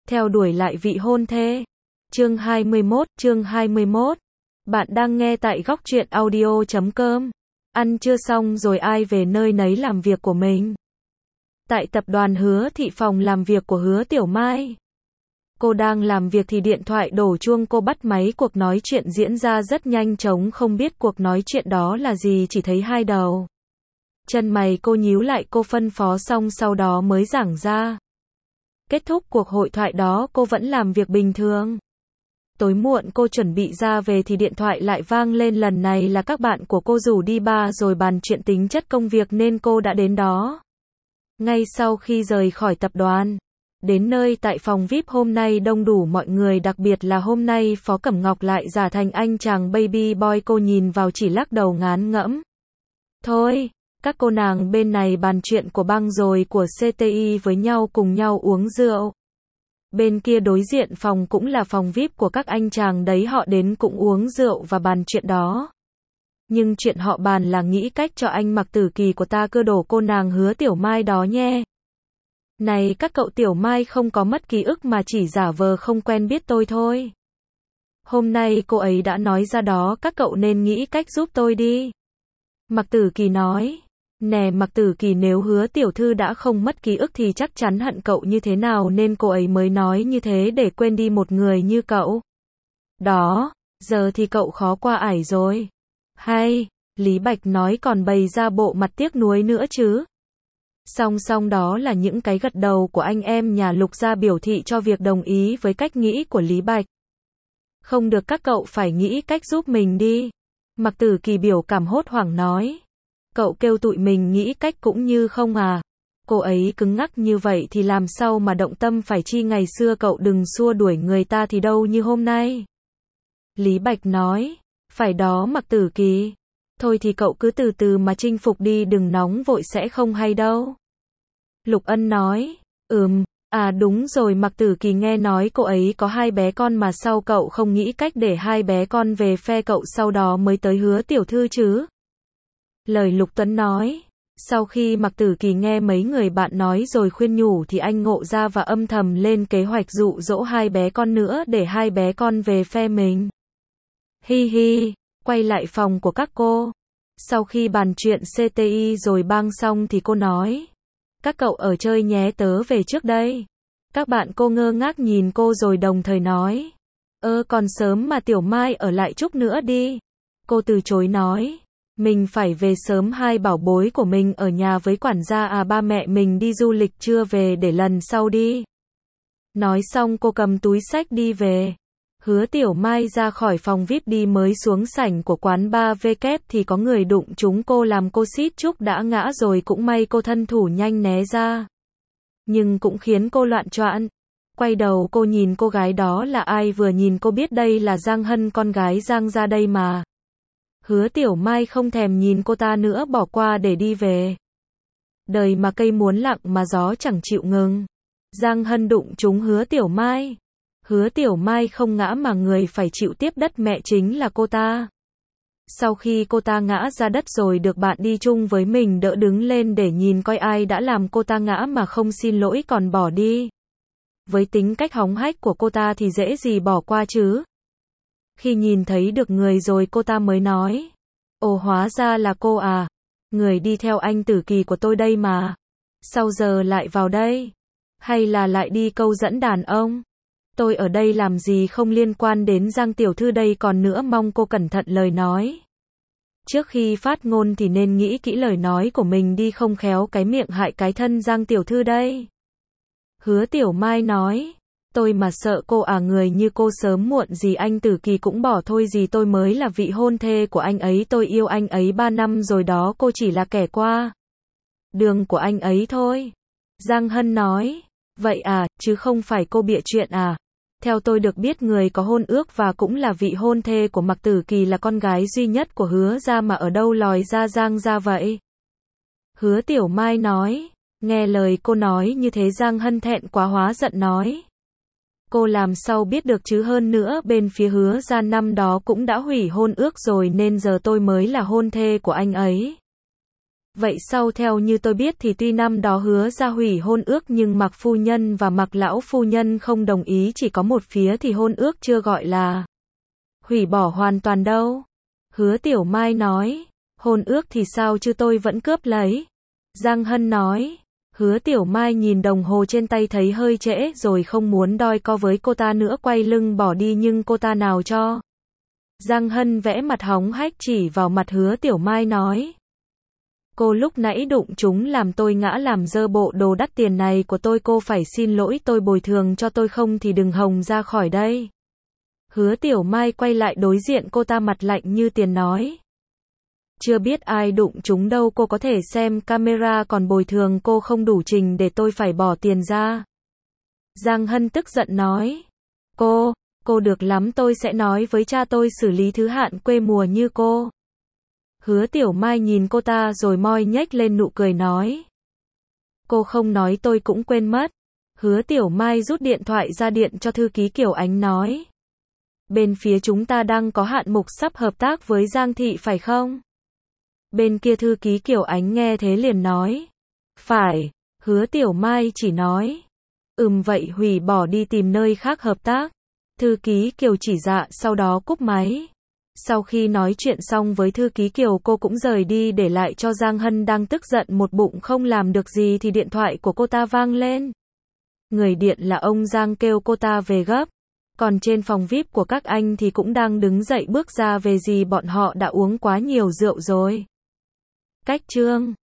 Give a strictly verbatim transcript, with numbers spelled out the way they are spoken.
Theo đuổi lại vị hôn thê. Chương hai mươi mốt, chương hai mươi mốt. Bạn đang nghe tại góc truyện audio chấm com. Ăn chưa xong rồi ai về nơi nấy làm việc của mình. Tại tập đoàn Hứa Thị, phòng làm việc của Hứa Tiểu Mai. Cô đang làm việc thì điện thoại đổ chuông, cô bắt máy, cuộc nói chuyện diễn ra rất nhanh chóng, không biết cuộc nói chuyện đó là gì, chỉ thấy hai đầu chân mày cô nhíu lại, cô phân phó xong sau đó mới giảng ra. Kết thúc cuộc hội thoại đó, cô vẫn làm việc bình thường. Tối muộn cô chuẩn bị ra về thì điện thoại lại vang lên, lần này là các bạn của cô rủ đi bar rồi bàn chuyện tính chất công việc nên cô đã đến đó. Ngay sau khi rời khỏi tập đoàn, đến nơi tại phòng vi ai pi hôm nay đông đủ mọi người, đặc biệt là hôm nay Phó Cẩm Ngọc lại giả thành anh chàng baby boy, cô nhìn vào chỉ lắc đầu ngán ngẫm. Thôi, các cô nàng bên này bàn chuyện của băng rồi của xê tê i với nhau, cùng nhau uống rượu. Bên kia đối diện phòng cũng là phòng vi ai pi của các anh chàng đấy, họ đến cũng uống rượu và bàn chuyện đó. Nhưng chuyện họ bàn là nghĩ cách cho anh Mặc Tử Kỳ của ta cơ đổ cô nàng Hứa Tiểu Mai đó nhé. Này các cậu, Tiểu Mai không có mất ký ức mà chỉ giả vờ không quen biết tôi thôi. Hôm nay cô ấy đã nói ra đó, các cậu nên nghĩ cách giúp tôi đi. Mặc Tử Kỳ nói. Nè Mặc Tử Kỳ, nếu Hứa tiểu thư đã không mất ký ức thì chắc chắn hận cậu như thế nào nên cô ấy mới nói như thế để quên đi một người như cậu. Đó, giờ thì cậu khó qua ải rồi. Hay, Lý Bạch nói, còn bày ra bộ mặt tiếc nuối nữa chứ. Song song đó là những cái gật đầu của anh em nhà Lục gia biểu thị cho việc đồng ý với cách nghĩ của Lý Bạch. Không được, các cậu phải nghĩ cách giúp mình đi. Mặc Tử Kỳ biểu cảm hốt hoảng nói. Cậu kêu tụi mình nghĩ cách cũng như không à. Cô ấy cứng ngắc như vậy thì làm sao mà động tâm, phải chi ngày xưa cậu đừng xua đuổi người ta thì đâu như hôm nay. Lý Bạch nói. Phải đó Mặc Tử Kỳ. Thôi thì cậu cứ từ từ mà chinh phục đi, đừng nóng vội sẽ không hay đâu. Lục Ân nói. Ừm, à đúng rồi Mặc Tử Kỳ, nghe nói cô ấy có hai bé con mà sao cậu không nghĩ cách để hai bé con về phe cậu sau đó mới tới Hứa tiểu thư chứ? Lời Lục Tuấn nói. Sau khi Mặc Tử Kỳ nghe mấy người bạn nói rồi khuyên nhủ thì anh ngộ ra và âm thầm lên kế hoạch dụ dỗ hai bé con nữa để hai bé con về phe mình. Hi hi, quay lại phòng của các cô. Sau khi bàn chuyện xê tê i rồi bang xong thì cô nói. Các cậu ở chơi nhé, tớ về trước đây. Các bạn cô ngơ ngác nhìn cô rồi đồng thời nói. Ơ còn sớm mà, Tiểu Mai ở lại chút nữa đi. Cô từ chối nói. Mình phải về sớm, hai bảo bối của mình ở nhà với quản gia à, ba mẹ mình đi du lịch chưa về, để lần sau đi. Nói xong cô cầm túi xách đi về. Hứa Tiểu Mai ra khỏi phòng vi ai pi đi mới xuống sảnh của quán bar vê kép thì có người đụng trúng cô làm cô suýt chút đã ngã rồi, cũng may cô thân thủ nhanh né ra. Nhưng cũng khiến cô loạn choạng. Quay đầu cô nhìn cô gái đó là ai, vừa nhìn cô biết đây là Giang Hân, con gái Giang ra đây mà. Hứa Tiểu Mai không thèm nhìn cô ta nữa, bỏ qua để đi về. Đời mà cây muốn lặng mà gió chẳng chịu ngừng. Giang Hân đụng trúng Hứa Tiểu Mai. Hứa Tiểu Mai không ngã mà người phải chịu tiếp đất mẹ chính là cô ta. Sau khi cô ta ngã ra đất rồi được bạn đi chung với mình đỡ đứng lên để nhìn coi ai đã làm cô ta ngã mà không xin lỗi còn bỏ đi. Với tính cách hống hách của cô ta thì dễ gì bỏ qua chứ. Khi nhìn thấy được người rồi cô ta mới nói. Ồ, hóa ra là cô à. Người đi theo anh Tử Kỳ của tôi đây mà. Sao giờ lại vào đây? Hay là lại đi câu dẫn đàn ông? Tôi ở đây làm gì không liên quan đến Giang tiểu thư đây, còn nữa mong cô cẩn thận lời nói. Trước khi phát ngôn thì nên nghĩ kỹ lời nói của mình đi, không khéo cái miệng hại cái thân Giang tiểu thư đây. Hứa Tiểu Mai nói. Tôi mà sợ cô à, người như cô sớm muộn gì anh Tử Kỳ cũng bỏ thôi, gì tôi mới là vị hôn thê của anh ấy, tôi yêu anh ấy ba năm rồi đó, cô chỉ là kẻ qua đường của anh ấy thôi. Giang Hân nói. Vậy à, chứ không phải cô bịa chuyện à? Theo tôi được biết người có hôn ước và cũng là vị hôn thê của Mặc Tử Kỳ là con gái duy nhất của Hứa gia mà ở đâu lòi ra Giang gia vậy? Hứa Tiểu Mai nói. Nghe lời cô nói như thế Giang Hân thẹn quá hóa giận nói. Cô làm sao biết được chứ, hơn nữa bên phía Hứa gia năm đó cũng đã hủy hôn ước rồi nên giờ tôi mới là hôn thê của anh ấy. Vậy sau theo như tôi biết thì tuy năm đó hứa ra hủy hôn ước nhưng Mạc phu nhân và Mạc lão phu nhân không đồng ý, chỉ có một phía thì hôn ước chưa gọi là hủy bỏ hoàn toàn đâu. Hứa Tiểu Mai nói, hôn ước thì sao chứ tôi vẫn cướp lấy. Giang Hân nói, Hứa Tiểu Mai nhìn đồng hồ trên tay thấy hơi trễ rồi không muốn đôi co với cô ta nữa, quay lưng bỏ đi nhưng cô ta nào cho. Giang Hân vẽ mặt hóng hách chỉ vào mặt Hứa Tiểu Mai nói, cô lúc nãy đụng chúng làm tôi ngã làm dơ bộ đồ đắt tiền này của tôi, cô phải xin lỗi tôi, bồi thường cho tôi không thì đừng hòng ra khỏi đây. Hứa Tiểu Mai quay lại đối diện cô ta mặt lạnh như tiền nói, chưa biết ai đụng chúng đâu, cô có thể xem camera, còn bồi thường cô không đủ trình để tôi phải bỏ tiền ra. Giang Hân tức giận nói, cô, cô được lắm, tôi sẽ nói với cha tôi xử lý thứ hạn quê mùa như cô. Hứa Tiểu Mai nhìn cô ta rồi môi nhếch lên nụ cười nói, cô không nói tôi cũng quên mất. Hứa Tiểu Mai rút điện thoại ra điện cho thư ký Kiều Ánh nói, bên phía chúng ta đang có hạn mục sắp hợp tác với Giang Thị phải không? Bên kia thư ký Kiều Ánh nghe thế liền nói, phải. Hứa Tiểu Mai chỉ nói, ừm vậy hủy bỏ đi tìm nơi khác hợp tác. Thư ký Kiều chỉ dạ sau đó cúp máy. Sau khi nói chuyện xong với thư ký Kiều, cô cũng rời đi để lại cho Giang Hân đang tức giận một bụng không làm được gì thì điện thoại của cô ta vang lên. Người điện là ông Giang, kêu cô ta về gấp. Còn trên phòng vi ai pi của các anh thì cũng đang đứng dậy bước ra về, gì bọn họ đã uống quá nhiều rượu rồi. Cách chương